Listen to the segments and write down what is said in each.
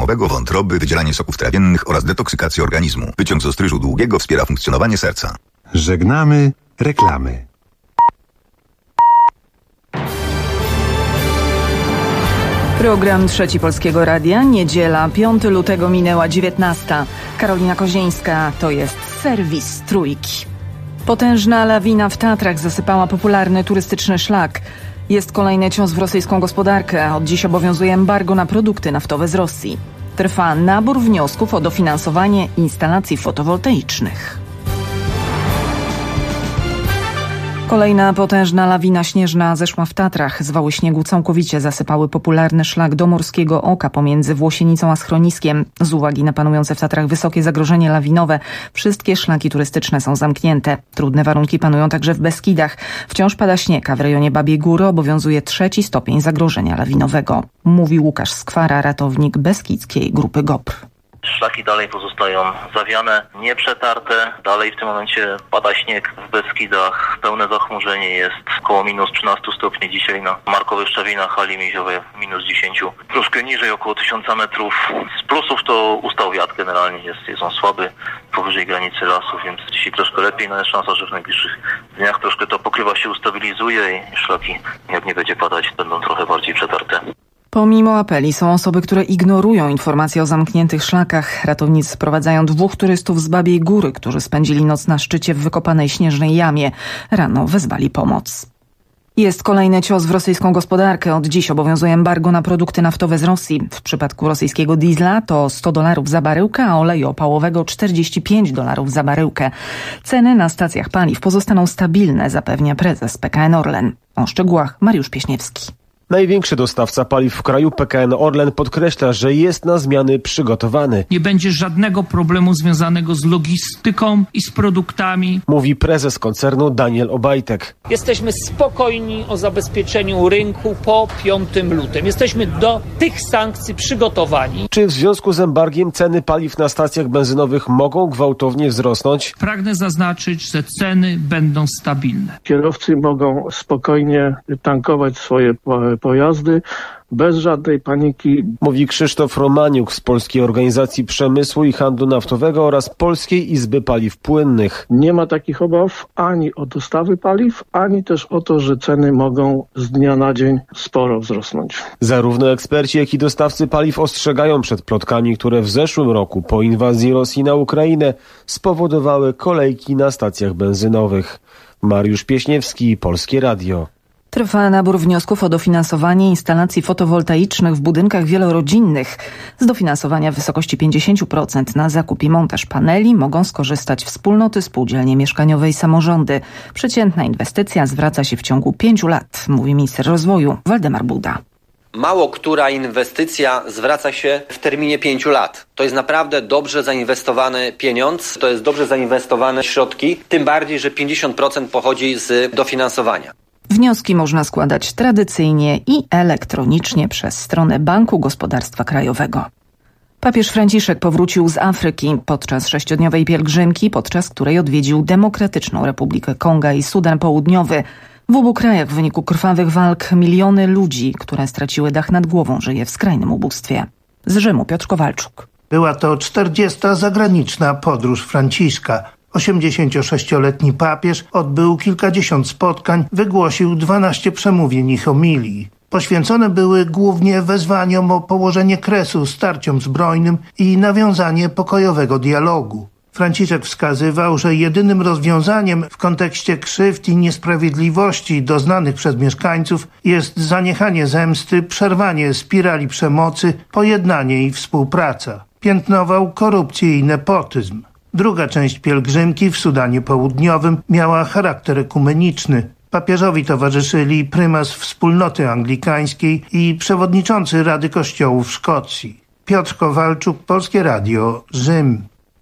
pokarmowego, wątroby, wydzielanie soków trawiennych oraz detoksykację organizmu. Wyciąg z ostryżu długiego wspiera funkcjonowanie serca. Żegnamy reklamy. Program Trzeci Polskiego Radia, niedziela, 5 lutego minęła 19. Karolina Kozieńska, to jest serwis Trójki. Potężna lawina w Tatrach zasypała popularny turystyczny szlak. Jest kolejny cios w rosyjską gospodarkę. Od dziś obowiązuje embargo na produkty naftowe z Rosji. Trwa nabór wniosków o dofinansowanie instalacji fotowoltaicznych. Kolejna potężna lawina śnieżna zeszła w Tatrach. Zwały śniegu całkowicie zasypały popularny szlak do Morskiego Oka pomiędzy Włosienicą a schroniskiem. Z uwagi na panujące w Tatrach wysokie zagrożenie lawinowe, wszystkie szlaki turystyczne są zamknięte. Trudne warunki panują także w Beskidach. Wciąż pada śnieg, a w rejonie Babiej Góry obowiązuje 3. stopień zagrożenia lawinowego. Mówi Łukasz Skwara, ratownik Beskidzkiej Grupy GOPR. Szlaki dalej pozostają zawiane, nieprzetarte. Dalej w tym momencie pada śnieg w Beskidach. Pełne zachmurzenie jest około minus 13 stopni dzisiaj na Markowych Szczawinach, hali miedziowej minus 10. Troszkę niżej, około 1000 metrów. Z plusów to ustał wiatr generalnie, jest on słaby, powyżej granicy lasów, więc dzisiaj troszkę lepiej. No jest szansa, że w najbliższych dniach troszkę ta pokrywa się ustabilizuje i szlaki, jak nie będzie padać, będą trochę bardziej przetarte. Pomimo apeli są osoby, które ignorują informacje o zamkniętych szlakach. Ratownicy sprowadzają 2 turystów z Babiej Góry, którzy spędzili noc na szczycie w wykopanej śnieżnej jamie. Rano wezwali pomoc. Jest kolejny cios w rosyjską gospodarkę. Od dziś obowiązuje embargo na produkty naftowe z Rosji. W przypadku rosyjskiego diesla to $100 za baryłkę, a oleju opałowego $45 za baryłkę. Ceny na stacjach paliw pozostaną stabilne, zapewnia prezes PKN Orlen. O szczegółach Mariusz Pieśniewski. Największy dostawca paliw w kraju, PKN Orlen, podkreśla, że jest na zmiany przygotowany. Nie będzie żadnego problemu związanego z logistyką i z produktami. Mówi prezes koncernu Daniel Obajtek. Jesteśmy spokojni o zabezpieczeniu rynku po 5 lutym. Jesteśmy do tych sankcji przygotowani. Czy w związku z embargiem ceny paliw na stacjach benzynowych mogą gwałtownie wzrosnąć? Pragnę zaznaczyć, że ceny będą stabilne. Kierowcy mogą spokojnie tankować swoje pojazdy bez żadnej paniki. Mówi Krzysztof Romaniuk z Polskiej Organizacji Przemysłu i Handlu Naftowego oraz Polskiej Izby Paliw Płynnych. Nie ma takich obaw ani o dostawy paliw, ani też o to, że ceny mogą z dnia na dzień sporo wzrosnąć. Zarówno eksperci, jak i dostawcy paliw ostrzegają przed plotkami, które w zeszłym roku po inwazji Rosji na Ukrainę spowodowały kolejki na stacjach benzynowych. Mariusz Pieśniewski, Polskie Radio. Trwa nabór wniosków o dofinansowanie instalacji fotowoltaicznych w budynkach wielorodzinnych. Z dofinansowania w wysokości 50% na zakup i montaż paneli mogą skorzystać wspólnoty, spółdzielnie mieszkaniowe i samorządy. Przeciętna inwestycja zwraca się w ciągu 5 lat, mówi minister rozwoju Waldemar Buda. Mało która inwestycja zwraca się w terminie 5 lat. To jest naprawdę dobrze zainwestowany pieniądz, to jest dobrze zainwestowane środki, tym bardziej, że 50% pochodzi z dofinansowania. Wnioski można składać tradycyjnie i elektronicznie przez stronę Banku Gospodarstwa Krajowego. Papież Franciszek powrócił z Afryki podczas 6-dniowej pielgrzymki, podczas której odwiedził Demokratyczną Republikę Konga i Sudan Południowy. W obu krajach w wyniku krwawych walk miliony ludzi, które straciły dach nad głową, żyje w skrajnym ubóstwie. Z Rzymu Piotr Kowalczuk. Była to 40. zagraniczna podróż Franciszka. 86-letni papież odbył kilkadziesiąt spotkań, wygłosił 12 przemówień i homilii. Poświęcone były głównie wezwaniom o położenie kresu starciom zbrojnym i nawiązanie pokojowego dialogu. Franciszek wskazywał, że jedynym rozwiązaniem w kontekście krzywd i niesprawiedliwości doznanych przez mieszkańców jest zaniechanie zemsty, przerwanie spirali przemocy, pojednanie i współpraca. Piętnował korupcję i nepotyzm. Druga część pielgrzymki w Sudanie Południowym miała charakter ekumeniczny. Papieżowi towarzyszyli prymas wspólnoty anglikańskiej i przewodniczący Rady Kościołów Szkocji. Piotr Kowalczuk, Polskie Radio, Rzym.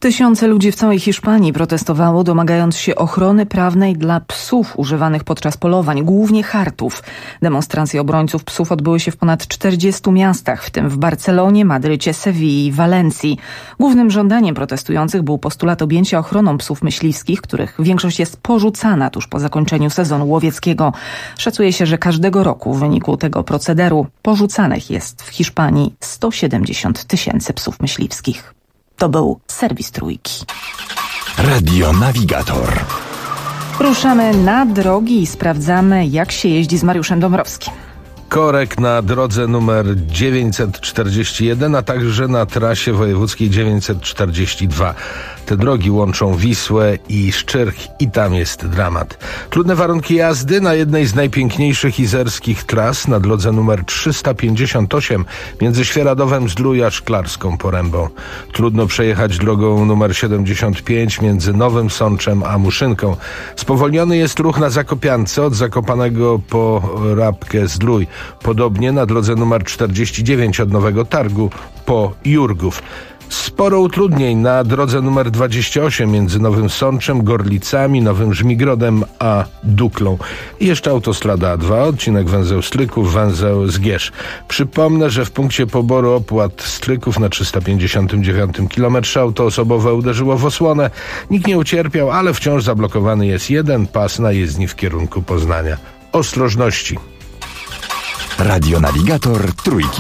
Tysiące ludzi w całej Hiszpanii protestowało, domagając się ochrony prawnej dla psów używanych podczas polowań, głównie chartów. Demonstracje obrońców psów odbyły się w ponad 40 miastach, w tym w Barcelonie, Madrycie, Sewilli i Walencji. Głównym żądaniem protestujących był postulat objęcia ochroną psów myśliwskich, których większość jest porzucana tuż po zakończeniu sezonu łowieckiego. Szacuje się, że każdego roku w wyniku tego procederu porzucanych jest w Hiszpanii 170 000 psów myśliwskich. To był serwis Trójki. Radio Navigator. Ruszamy na drogi i sprawdzamy, jak się jeździ z Mariuszem Dąbrowskim. Korek na drodze numer 941, a także na trasie wojewódzkiej 942. Te drogi łączą Wisłę i Szczyrk i tam jest dramat. Trudne warunki jazdy na jednej z najpiękniejszych izerskich tras na drodze numer 358 między Świeradowem Zdrój a Szklarską Porębą. Trudno przejechać drogą numer 75 między Nowym Sączem a Muszynką. Spowolniony jest ruch na Zakopiance od Zakopanego po Rabkę Zdrój. Podobnie na drodze numer 49 od Nowego Targu po Jurgów. Sporo utrudnień na drodze numer 28 między Nowym Sączem, Gorlicami, Nowym Żmigrodem a Duklą. I jeszcze autostrada A2, odcinek węzeł Stryków, węzeł Zgierz. Przypomnę, że w punkcie poboru opłat Stryków na 359 km auto osobowe uderzyło w osłonę. Nikt nie ucierpiał, ale wciąż zablokowany jest jeden pas na jezdni w kierunku Poznania. Ostrożności. Radio Navigator Trójki.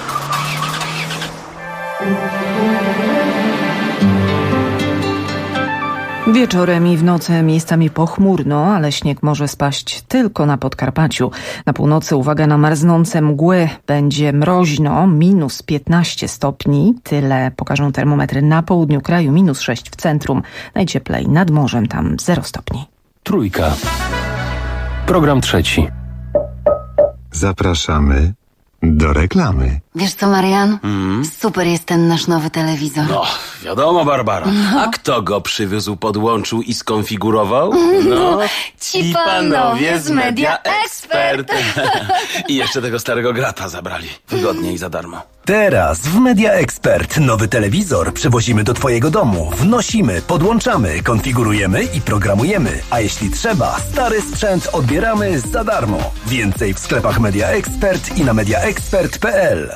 Wieczorem i w nocy miejscami pochmurno, ale śnieg może spaść tylko na Podkarpaciu. Na północy uwaga na marznące mgły. Będzie mroźno, minus 15 stopni. Tyle pokażą termometry na południu kraju, minus 6 w centrum. Najcieplej nad morzem, tam 0 stopni. Trójka. Program trzeci. Zapraszamy do reklamy. Wiesz co, Marian? Super jest ten nasz nowy telewizor. No, wiadomo, Barbara. A kto go przywiózł, podłączył i skonfigurował? No, ci panowie z Media Expert. I jeszcze tego starego grata zabrali. Wygodnie i za darmo. Teraz w Media Expert nowy telewizor przywozimy do twojego domu. Wnosimy, podłączamy, konfigurujemy i programujemy. A jeśli trzeba, stary sprzęt odbieramy za darmo. Więcej w sklepach Media Expert i na mediaexpert.pl.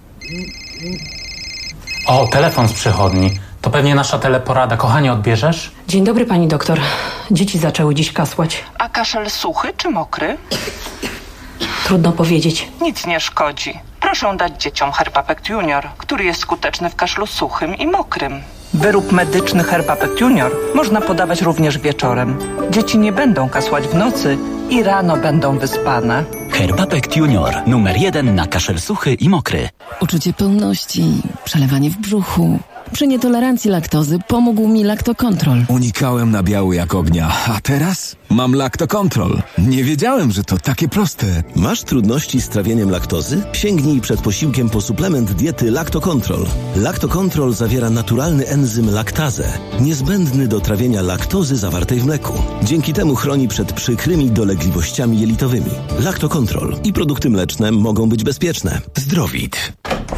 O, telefon z przychodni. To pewnie nasza teleporada. Kochanie, odbierzesz? Dzień dobry, pani doktor. Dzieci zaczęły dziś kasłać. A kaszel suchy czy mokry? Trudno powiedzieć. Nic nie szkodzi. Proszę dać dzieciom Herbapect Junior, który jest skuteczny w kaszlu suchym i mokrym. Wyrób medyczny Herbapect Junior można podawać również wieczorem. Dzieci nie będą kasłać w nocy i rano będą wyspane. Herbapect Junior, numer 1 na kaszel suchy i mokry. Uczucie pełności, przelewanie w brzuchu. Przy nietolerancji laktozy pomógł mi Lactocontrol. Unikałem nabiału jak ognia, a teraz mam Lactocontrol. Nie wiedziałem, że to takie proste. Masz trudności z trawieniem laktozy? Sięgnij przed posiłkiem po suplement diety Lactocontrol. Lactocontrol zawiera naturalny enzym laktazę, niezbędny do trawienia laktozy zawartej w mleku. Dzięki temu chroni przed przykrymi dolegliwościami jelitowymi. Lactocontrol i produkty mleczne mogą być bezpieczne. Zdrowit.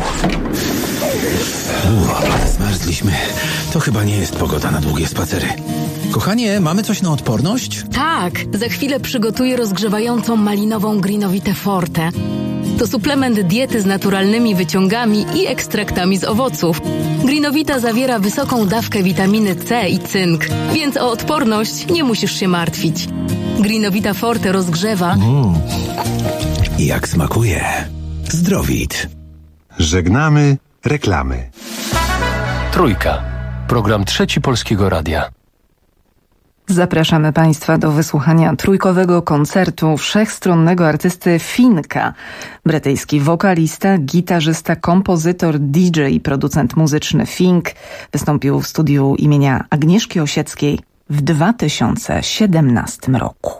Zmarzliśmy. To chyba nie jest pogoda na długie spacery. Kochanie, mamy coś na odporność? Tak, za chwilę przygotuję rozgrzewającą malinową Greenovitę Forte. To suplement diety z naturalnymi wyciągami i ekstraktami z owoców. Greenovita zawiera wysoką dawkę witaminy C i cynk, więc o odporność nie musisz się martwić. Greenovita Forte rozgrzewa. Jak smakuje. Zdrowit. Żegnamy reklamy. Trójka. Program trzeci Polskiego Radia. Zapraszamy Państwa do wysłuchania trójkowego koncertu wszechstronnego artysty Finka. Brytyjski wokalista, gitarzysta, kompozytor, DJ i producent muzyczny Fink wystąpił w studiu imienia Agnieszki Osieckiej w 2017 roku.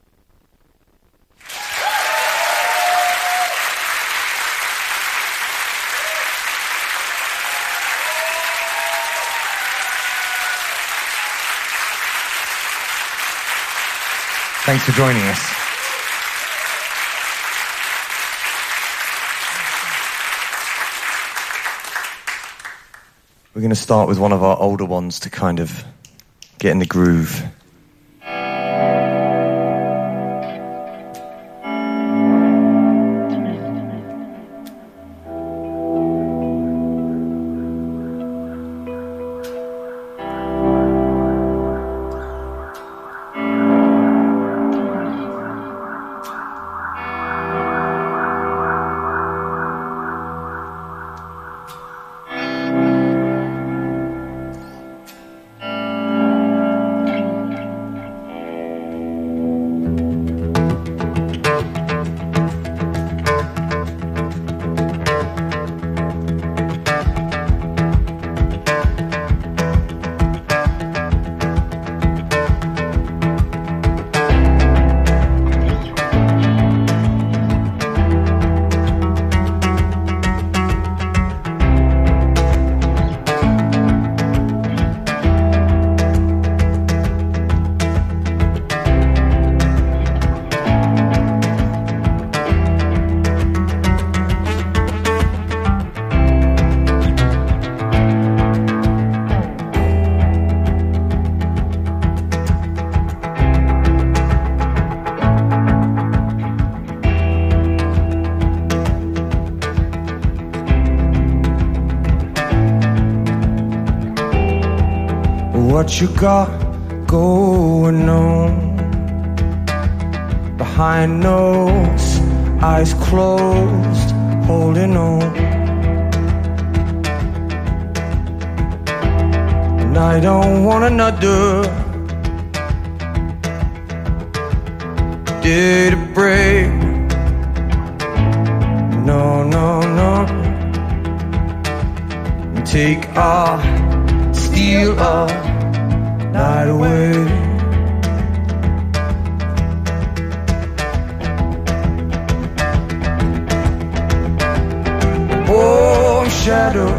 Thanks for joining us. We're going to start with one of our older ones to kind of get in the groove. What you got going on behind those eyes closed, holding on. And I don't want another day to break. No, no, no. Take our steal our night away. Oh, shadow,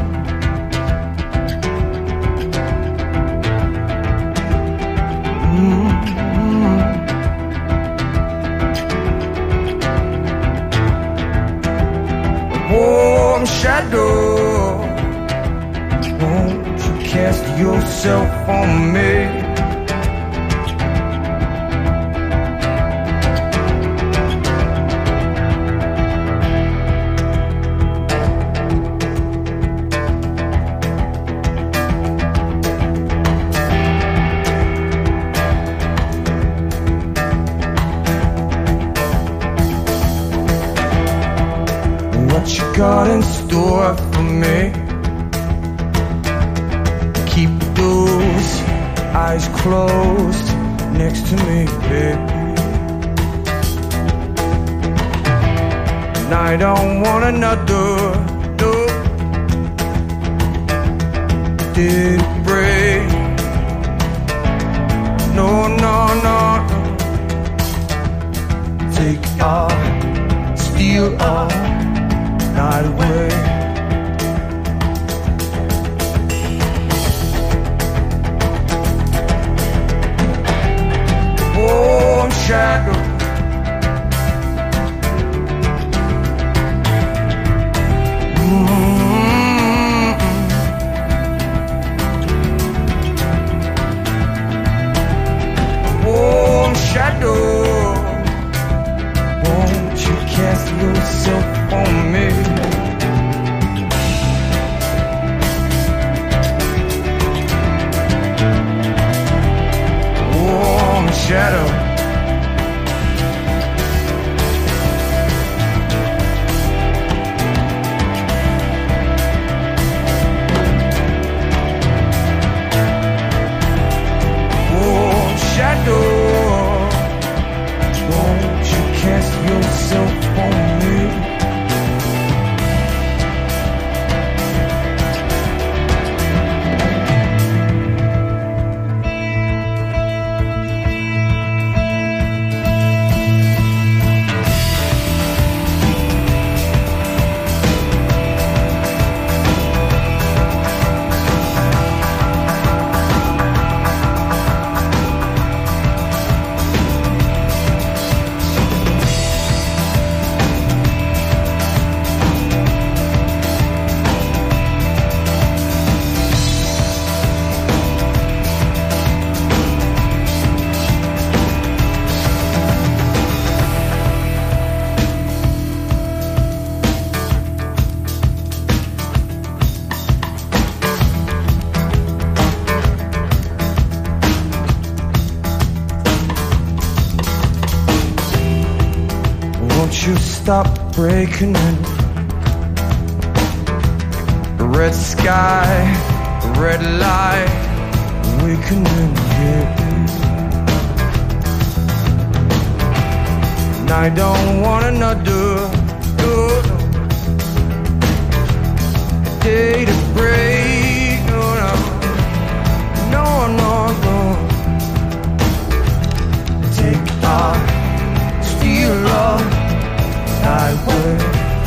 warm shadow, won't you cast yourself on me? What you got in store for me? Keep those eyes closed next to me, baby. And I don't want another, no, did it break? No, no, no, no. Take our, steal our night away. Warm shadow, warm shadow, won't you cast yourself on me? stop breaking in. Red sky, red light, awakening here. And I don't want another day to break. No, no, no. Take our steal our highway.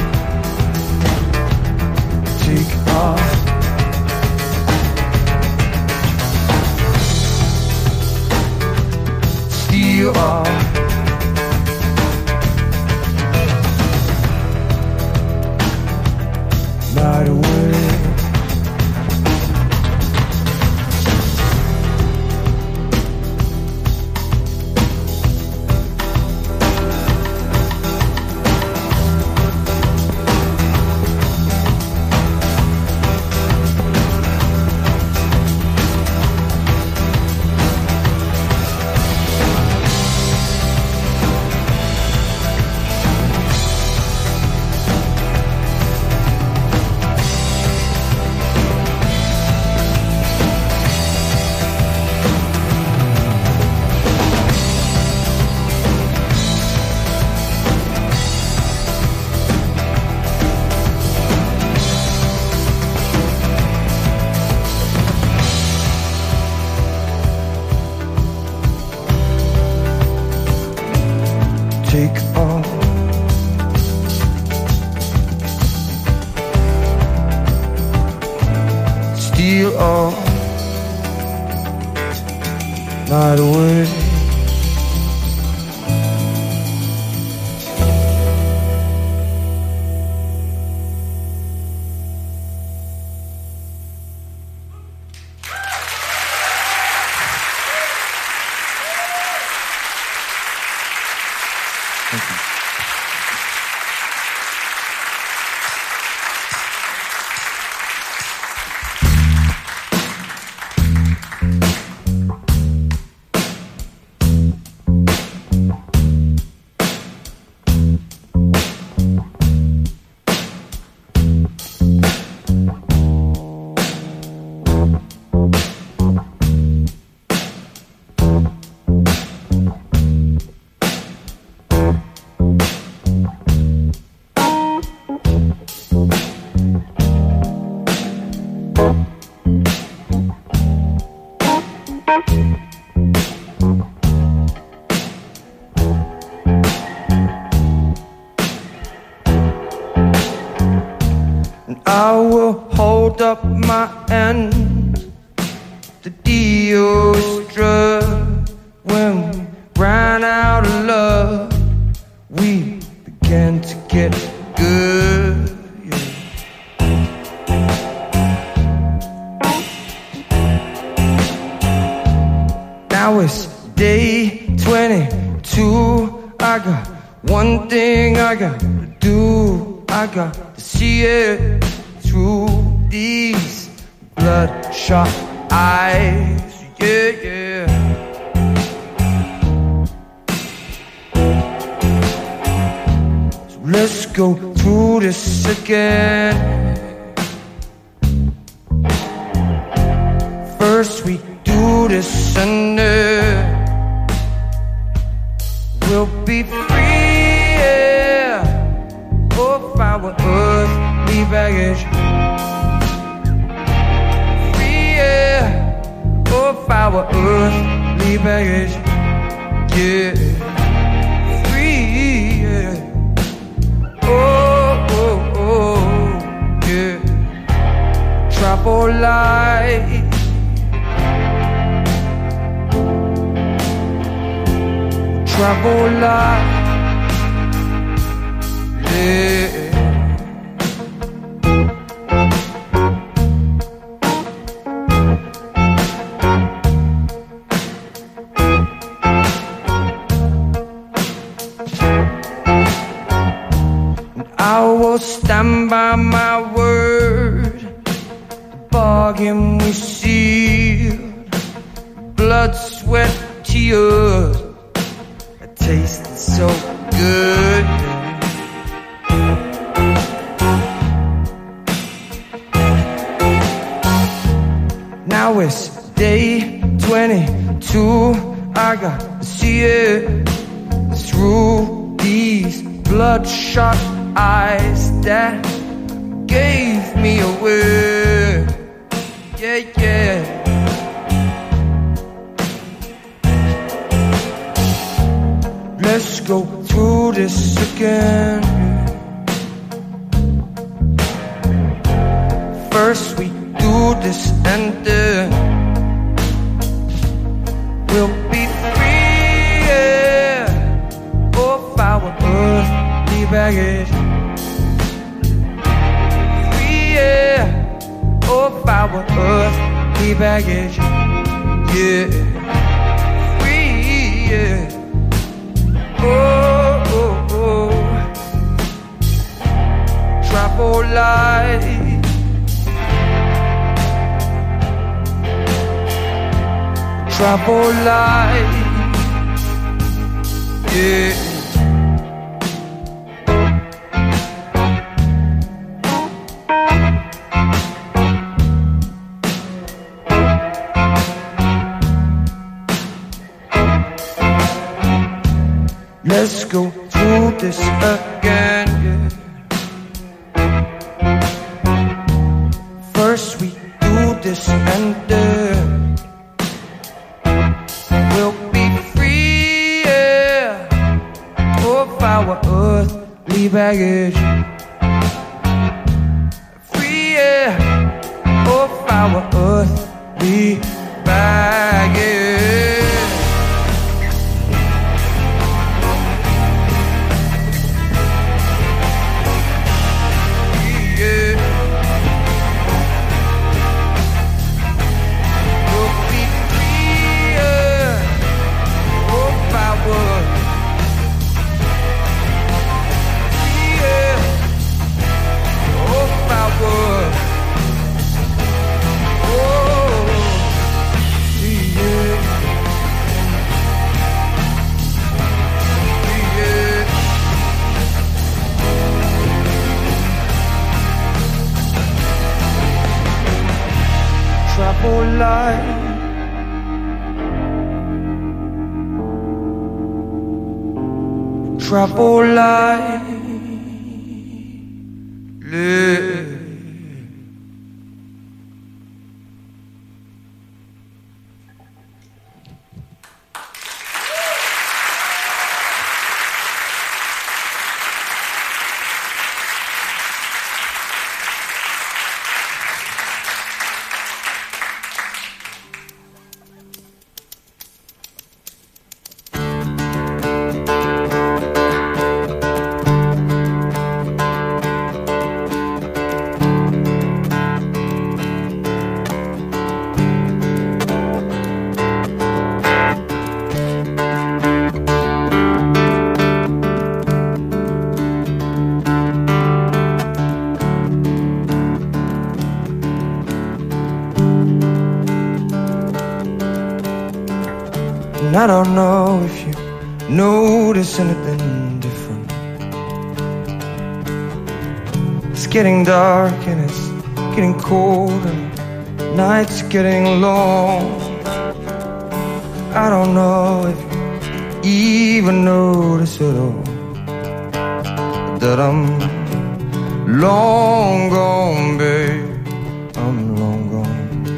Take our steal our night away. Take all steal all night away. I will hold up my end. The deal was struck when we ran out of love. We began to get good. Now it's day 22. I got one thing I got to do. I got to see it through these bloodshot eyes. Yeah, yeah. So let's go through this again. First we do this and then we'll be free, yeah, of our earthly baggage. Free, yeah, of our earthly baggage. Yeah, free, yeah. Oh, oh, oh, yeah. Travel light. Travel light, yeah. And I will stand by my word, the bargain we sealed, blood, sweat, tears. Tasted so good. Now it's day 22. I got to see it through these bloodshot eyes that gave me away. Yeah, yeah. Let's go through this again. First we do this and then we'll be free, yeah, of our earthly baggage. Free, yeah, of our earthly baggage. Yeah, free, yeah. Oh, oh, oh. Travel light. Travel light, yeah. Let's go through this again, yeah. First we do this and then we'll be free, yeah, of our earthly baggage. Free, yeah, of our earthly baggage. Travel light, travel light, live. And I don't know if you notice anything different. It's getting dark and it's getting cold and nights getting long. I don't know if you even notice at all that I'm long gone, babe. I'm long gone.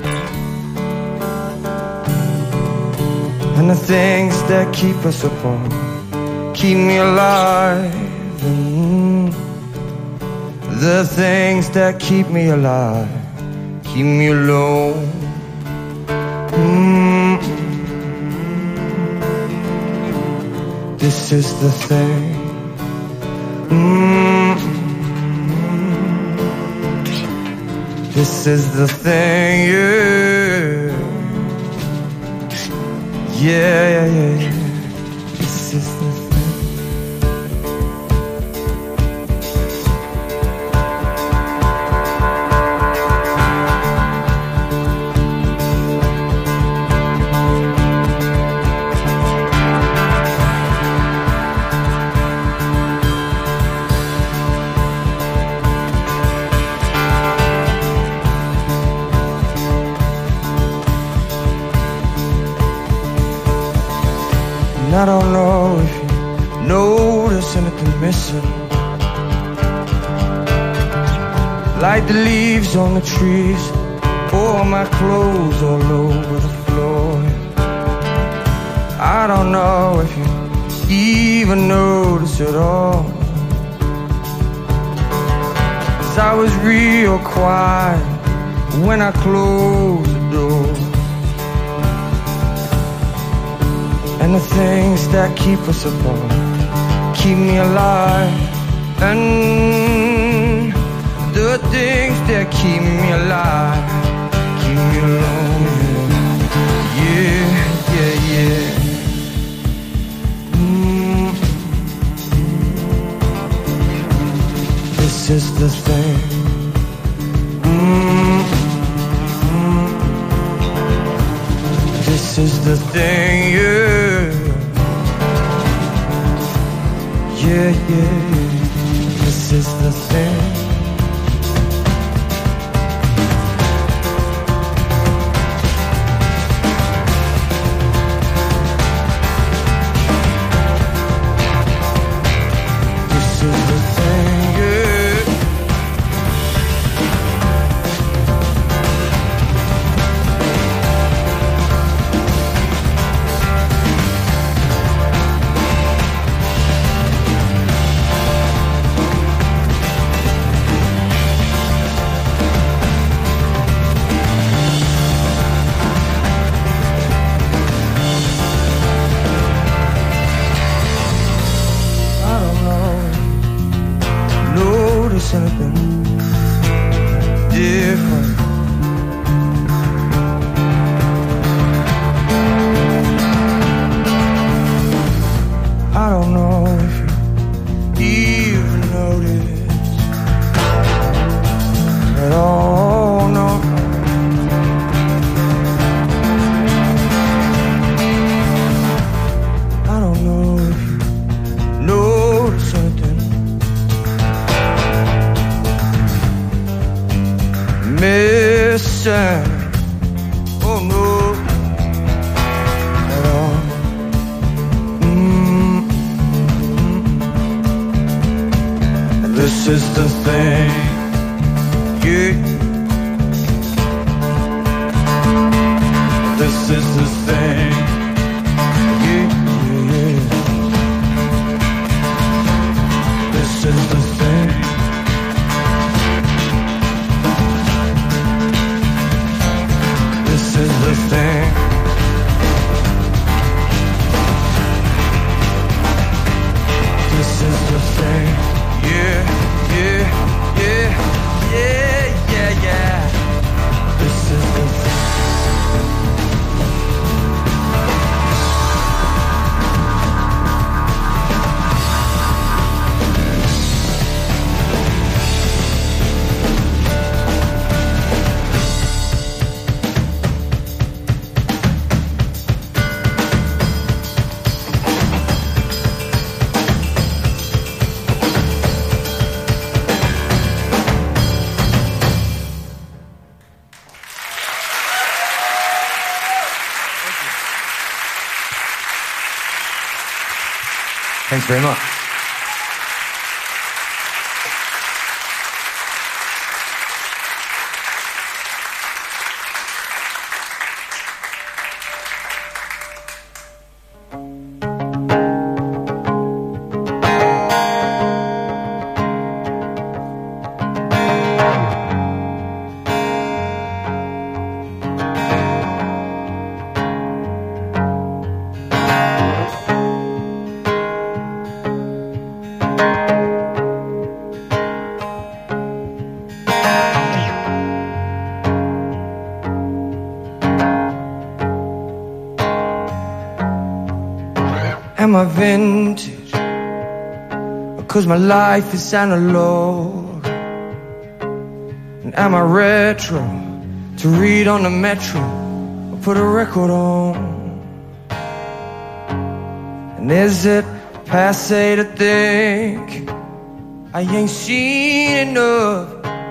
And the things that keep us apart keep me alive. And the things that keep me alive keep me alone. This is the thing. This is the thing, yeah. Yeah, yeah, yeah, yeah. This is the thing. And I don't know if you notice anything missing, like the leaves on the trees, or my clothes all over the floor. I don't know if you even notice at all, 'cause I was real quiet when I closed the door. And the things that keep us apart keep me alive, and the things that keep me alive keep me alone. Yeah, yeah, yeah. This is the thing. This is the thing, yeah. Yeah, yeah. This is the thing. Anything different. I don't know if you even notice at all, no. I don't know if you notice anything missing. Oh no, at all. This is the thing, yeah. This is the thing, yeah, yeah. This is the thing. This is the thing. This is the thing. Yeah, yeah, yeah, yeah, yeah, yeah. This is the thing. Thanks very much. Am I vintage? 'Cause my life is analog. And am I retro? To read on the metro or put a record on? And is it passe to think I ain't seen enough?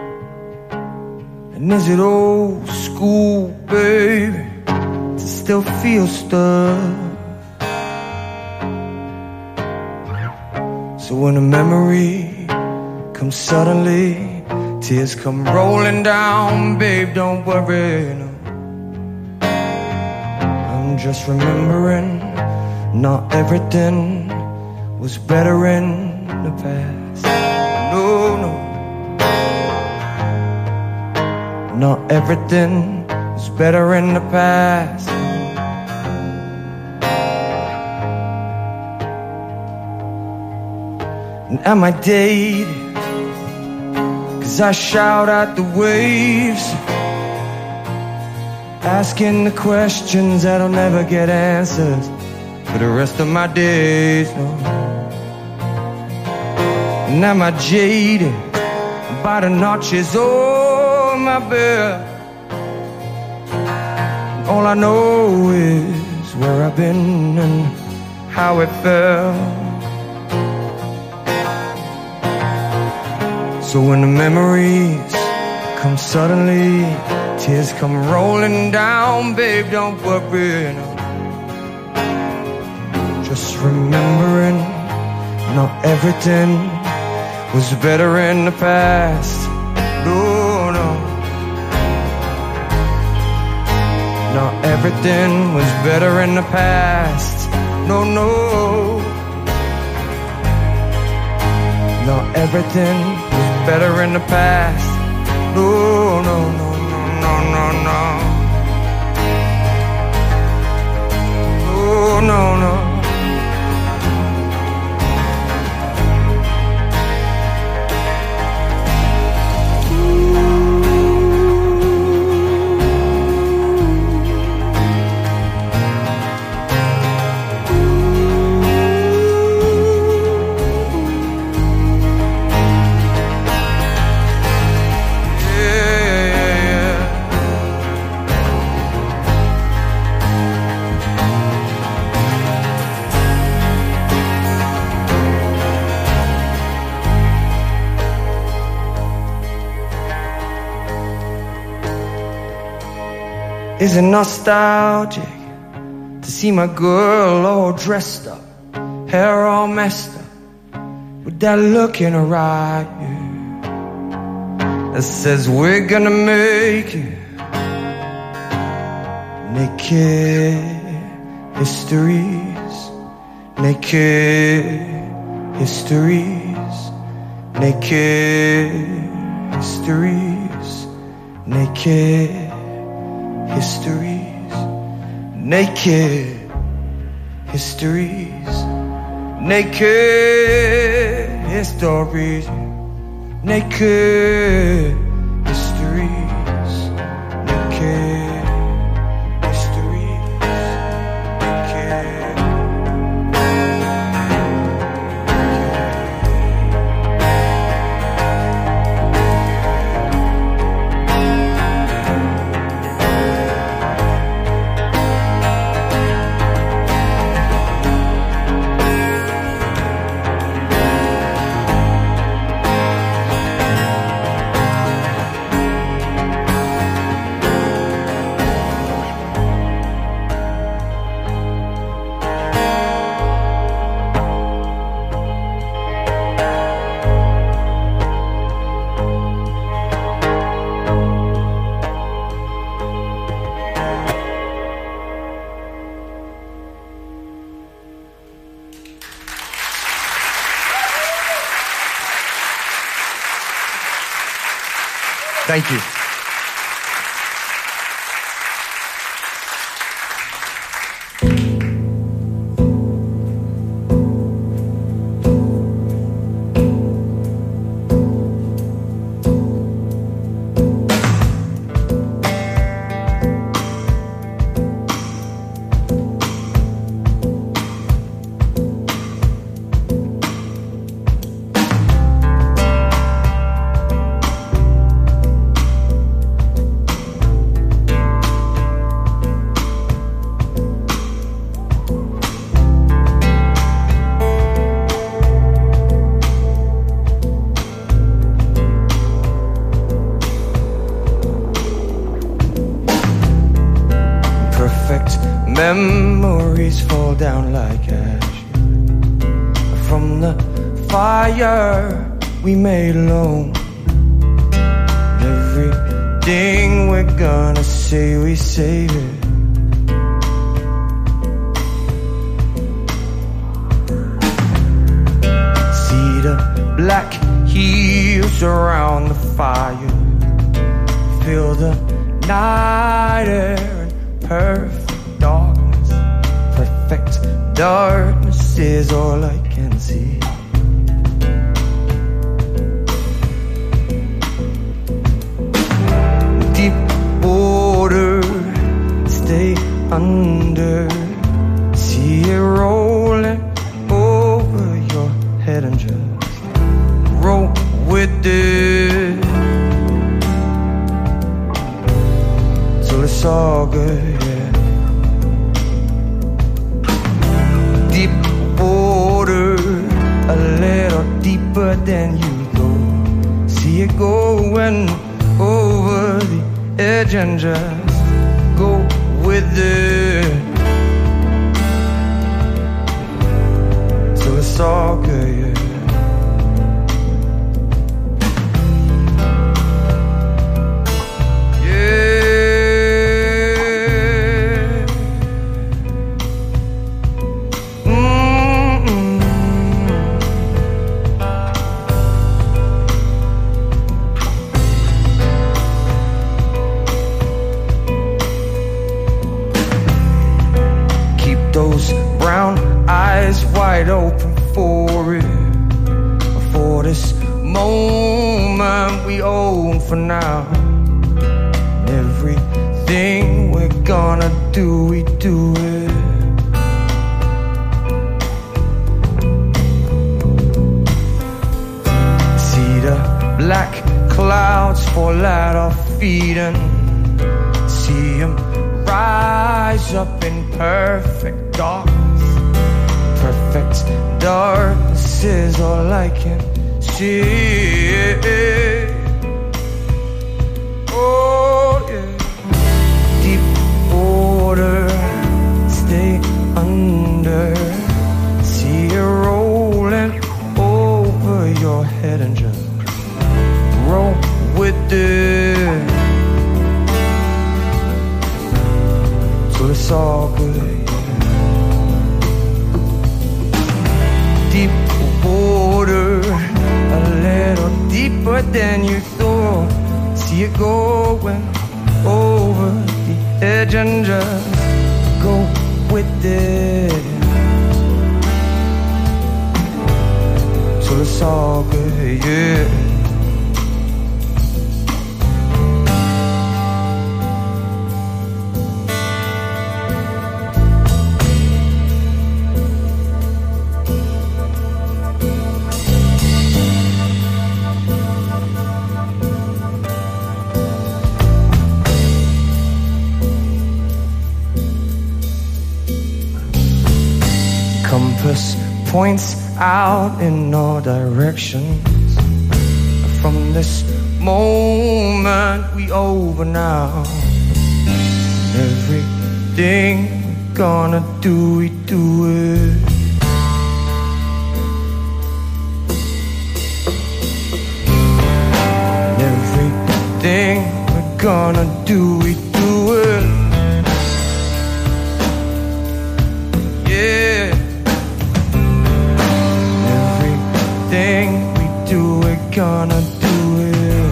And is it old school, baby, to still feel stuff? So when a memory comes suddenly, tears come rolling down, babe, don't worry, no. I'm just remembering, not everything was better in the past. No, no. Not everything was better in the past. And am I dated? 'Cause I shout at the waves, asking the questions that'll never get answers for the rest of my days, no. And am I jaded by the notches on my bed? All I know is where I've been and how it felt. So when the memories come suddenly, tears come rolling down, babe, don't worry, no. Just remembering, not everything was better in the past. No, no. Not everything was better in the past. No, no. Not everything was better in the past. No, no, no, no, no, no, no. Oh, no, no. Is it nostalgic to see my girl all dressed up, hair all messed up, with that look in her eye, yeah, that says we're gonna make it? Naked histories, naked histories, naked histories, naked histories, naked histories, naked histories, naked histories, naked histories, naked. Thank you. Memories fall down like ash from the fire we made alone. Everything we're gonna say, we save it. See the black heels around the fire. Feel the night air in perfect darkness. Perfect darkness is all I can see. Deep water, stay under. See it rolling over your head and just roll with it till it's all good, yeah. Deep water, a little deeper than you go. See it going over the edge and just go with it till it's all good, yeah. Those brown eyes wide open for it, for this moment we own for now. Everything we're gonna do, we do it. See the black clouds fall at our feet and see them rise up in perfect darkness. Perfect darkness is all I can see. Oh yeah. Deep water, stay under. See it rolling over your head and just roll with it till it's all good, yeah. Deep water, a little deeper than you thought. See it going over the edge and just go with it till it's all good, yeah. Compass points out in all directions. From this moment we over now. Everything we're gonna do, we do it. Everything we're gonna do, we do it. Yeah. Everything we do, we're gonna do it.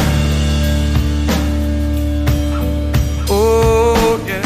Oh yeah.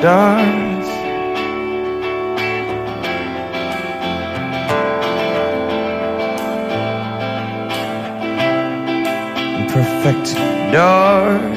stars. Perfect stars.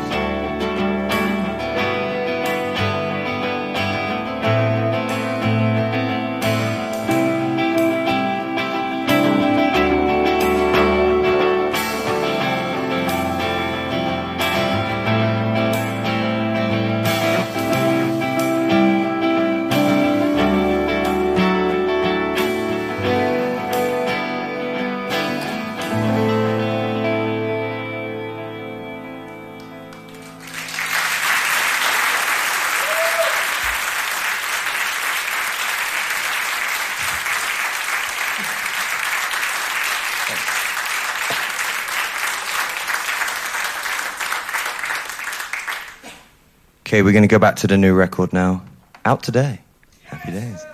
Okay, we're going to go back to the new record now. Out today. Happy days.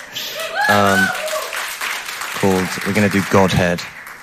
We're going to do Godhead.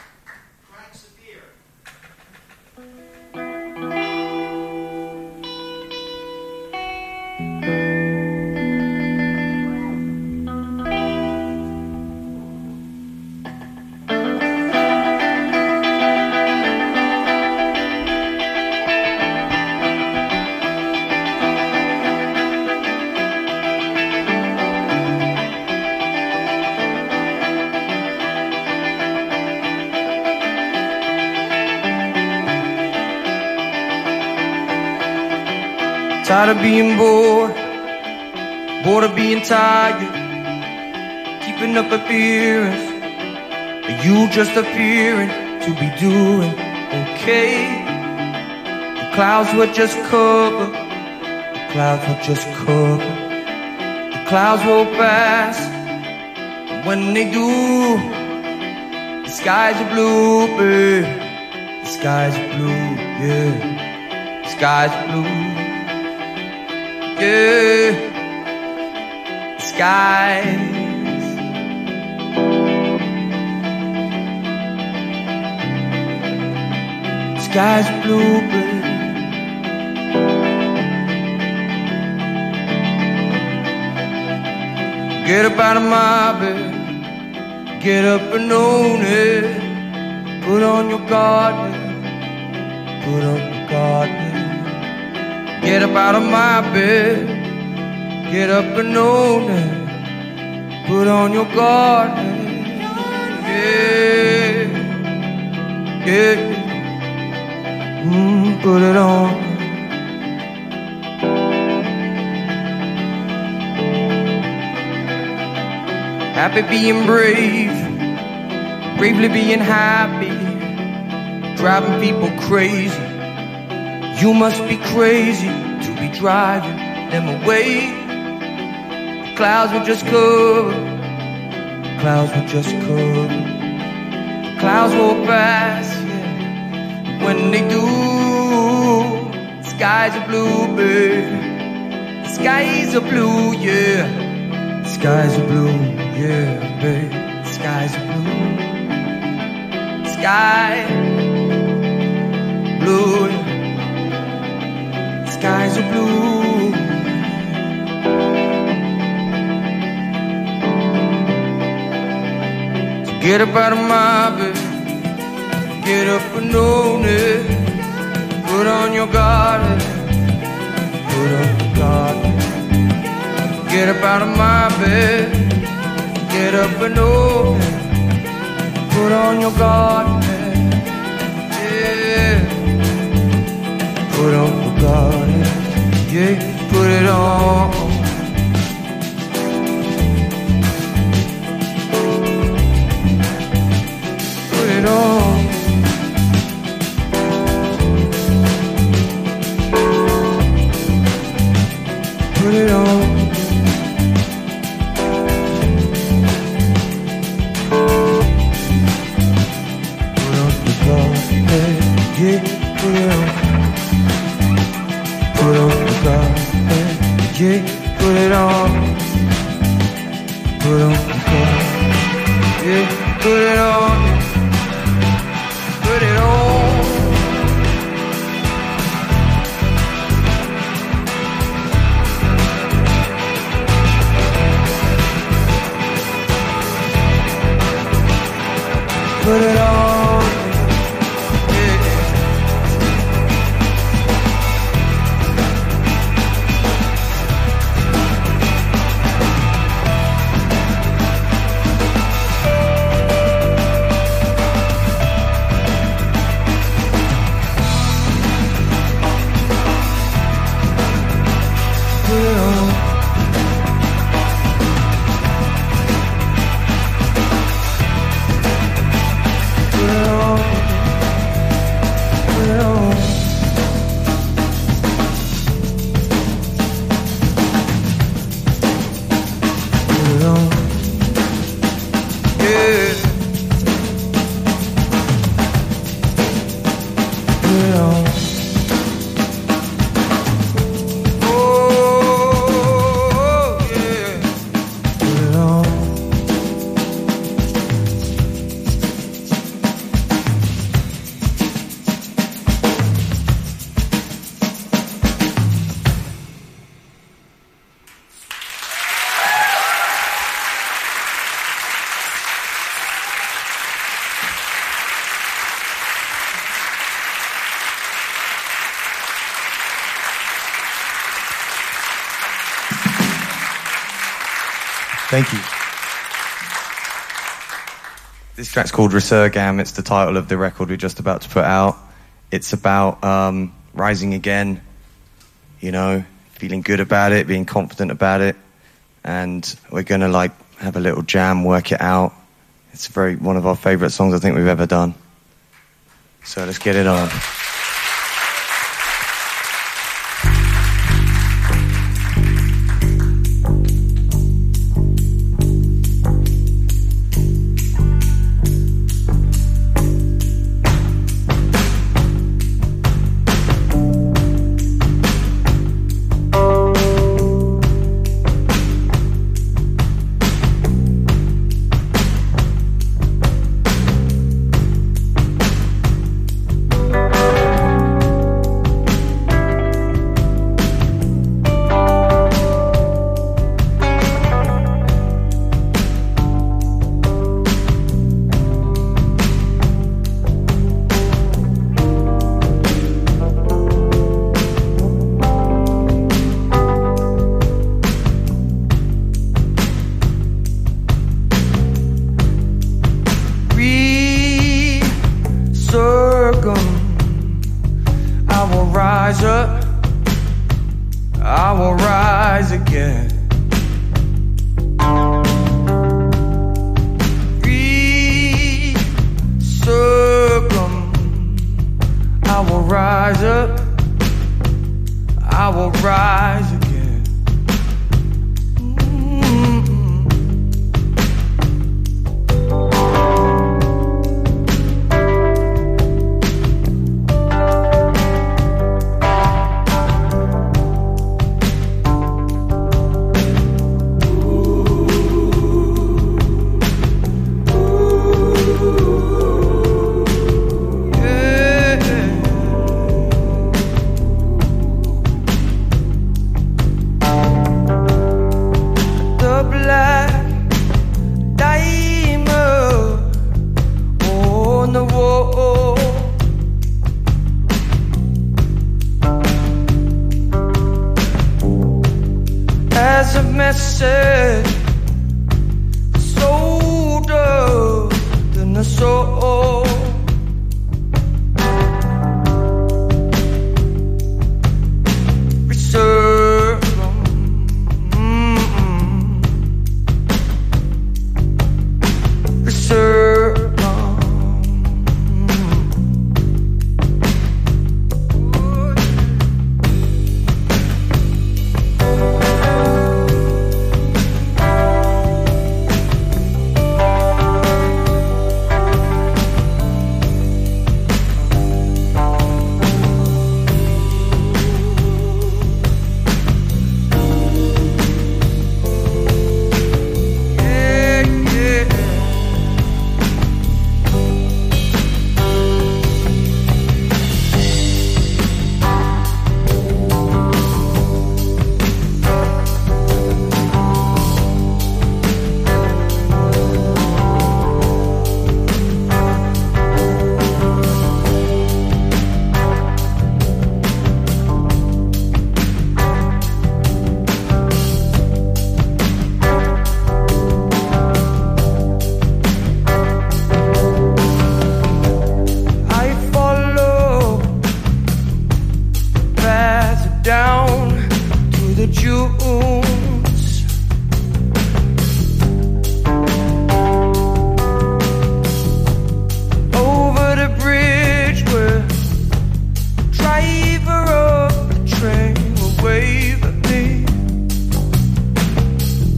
Tired of being bored, bored of being tired, keeping up appearance, you just appearing to be doing okay. The clouds were just cover, the clouds were just cover, the clouds will pass, and when they do, the skies are blue, babe. The skies are blue, yeah, the skies are blue. Yeah, the skies. The skies are blue, babe. Get up out of my bed, get up and own it. Put on your garden, put on your garden. Get up out of my bed, get up and own it. Put on your garden, yeah, yeah. Put it on. Happy being brave, bravely being happy, driving people crazy. You must be crazy to be driving them away. The clouds will just cover, the clouds will just cover, the clouds will pass, yeah. When they do, the skies are blue, babe. The skies are blue, yeah. The skies are blue, yeah, babe. The skies are blue. The sky blue, yeah. Skies are blue. So get up out of my bed, get up and own it. Put on your garden, put on your garden. Get up out of my bed, get up and own it. Put on your garden, yeah. Put on your garden, yeah, put it on. Put it on. Put it on. Put on your garden, yeah, put it on. Put on the garden, yeah, put it on. Put on the garden, yeah, put it on. Put it on. put it on. Thank you. This track's called Resurgam. It's the title of the record we're just about to put out. It's about rising again, you know, feeling good about it, being confident about it. And we're going to, like, have a little jam, work it out. It's one of our favourite songs I think we've ever done. So let's get it on.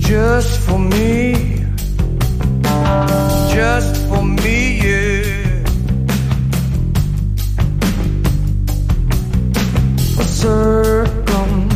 just for me, yeah. For circum,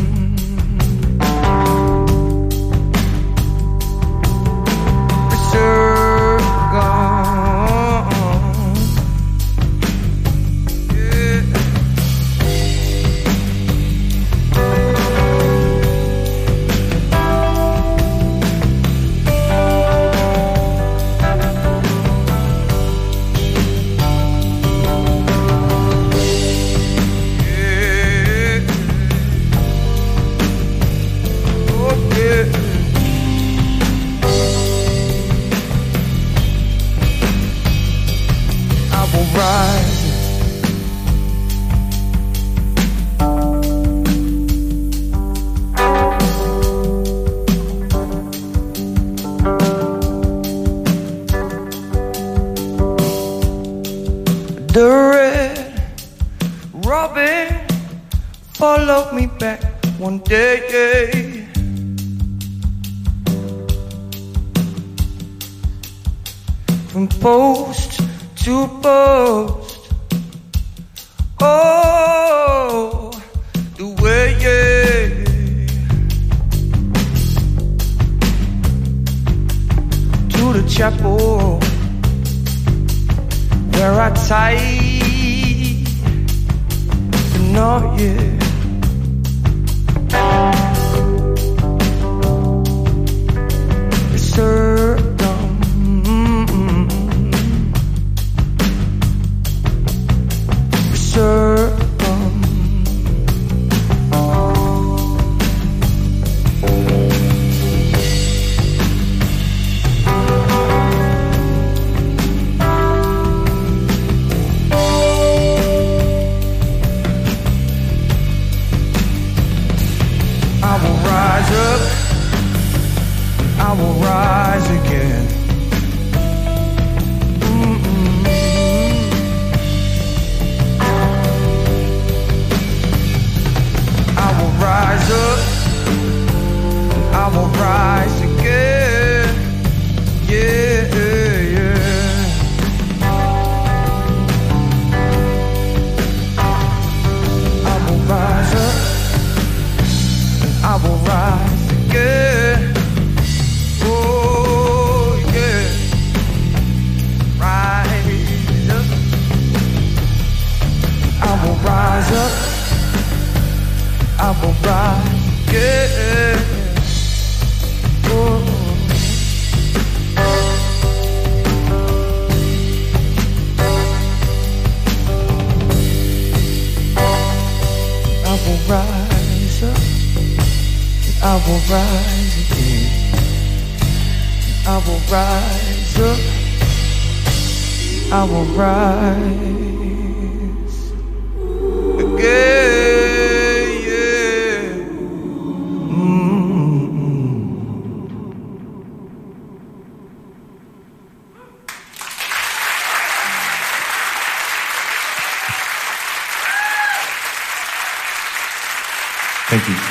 the red robin followed me back one day. From post to post, oh, the way, yeah. To the chapel where I tied the knot, yeah. I will rise again. I will rise up, I will rise again. Yeah, yeah. I will rise up, I will rise again. Rise up, I will rise again. Oh. I will rise up, I will rise again. I will rise up, I will rise. Thank you.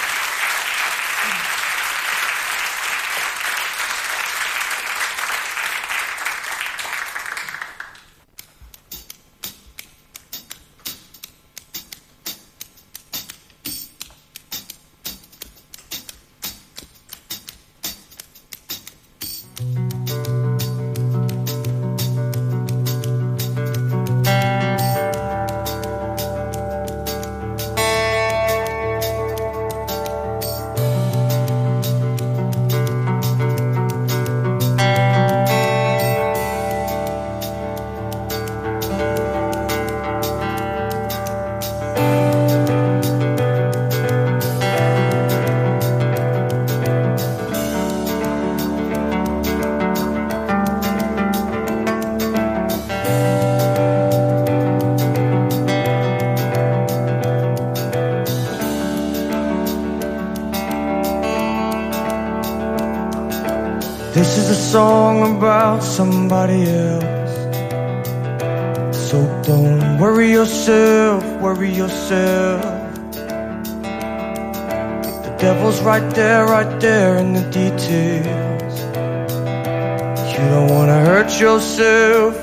This is a song about somebody else. So don't worry yourself, worry yourself. The devil's right there in the details. You don't wanna hurt yourself.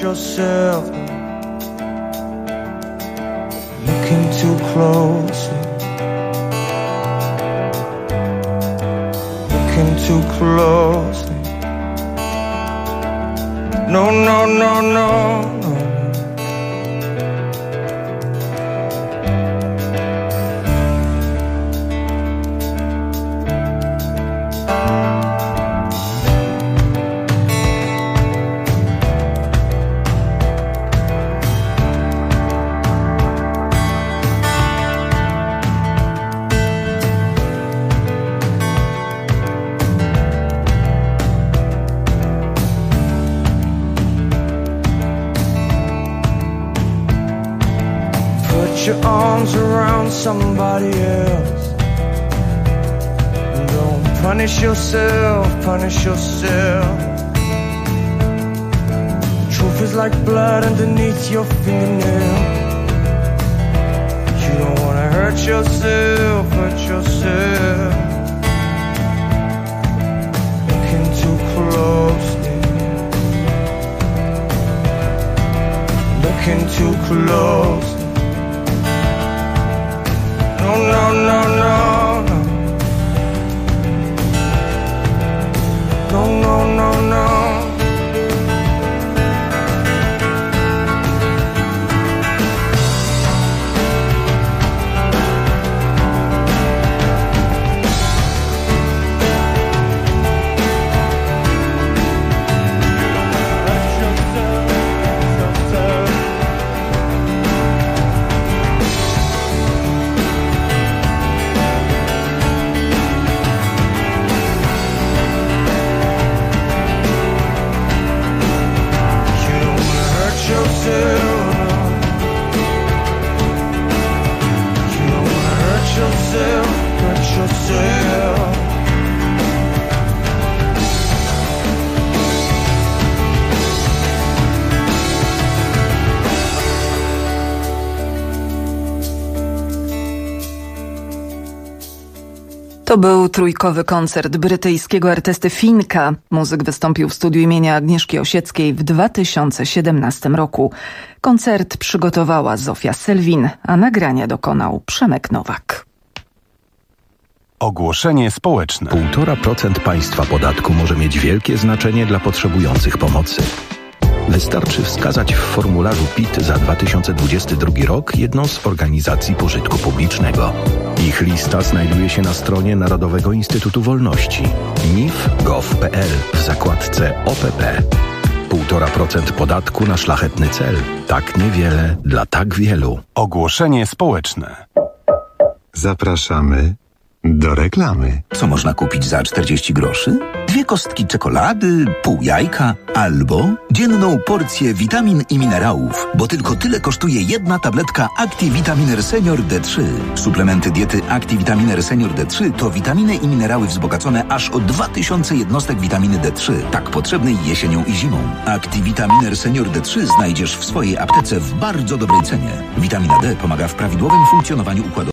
Looking too closely. Looking too closely. No, no, no, no, no. Put your arms around somebody else. Don't punish yourself. Truth is like blood underneath your fingernail. You don't wanna hurt yourself. Looking too closely. Looking too close. No, no, no, no, no. No, no, no, no. To był trójkowy koncert brytyjskiego artysty Finka. Muzyk wystąpił w studiu imienia Agnieszki Osieckiej w 2017 roku. Koncert przygotowała Zofia Selwin, a nagrania dokonał Przemek Nowak. Ogłoszenie społeczne. 1,5% państwa podatku może mieć wielkie znaczenie dla potrzebujących pomocy. Wystarczy wskazać w formularzu PIT za 2022 rok jedną z organizacji pożytku publicznego. Ich lista znajduje się na stronie Narodowego Instytutu Wolności nif.gov.pl w zakładce OPP. 1,5% podatku na szlachetny cel. Tak niewiele dla tak wielu. Ogłoszenie społeczne. Zapraszamy do reklamy. Co można kupić za 40 groszy? 2 kostki czekolady, pół jajka albo dzienną porcję witamin i minerałów, bo tylko tyle kosztuje jedna tabletka ActiVitaminer Senior D3. Suplementy diety ActiVitaminer Senior D3 to witaminy i minerały wzbogacone aż o 2000 jednostek witaminy D3, tak potrzebnej jesienią i zimą. ActiVitaminer Senior D3 znajdziesz w swojej aptece w bardzo dobrej cenie. Witamina D pomaga w prawidłowym funkcjonowaniu układu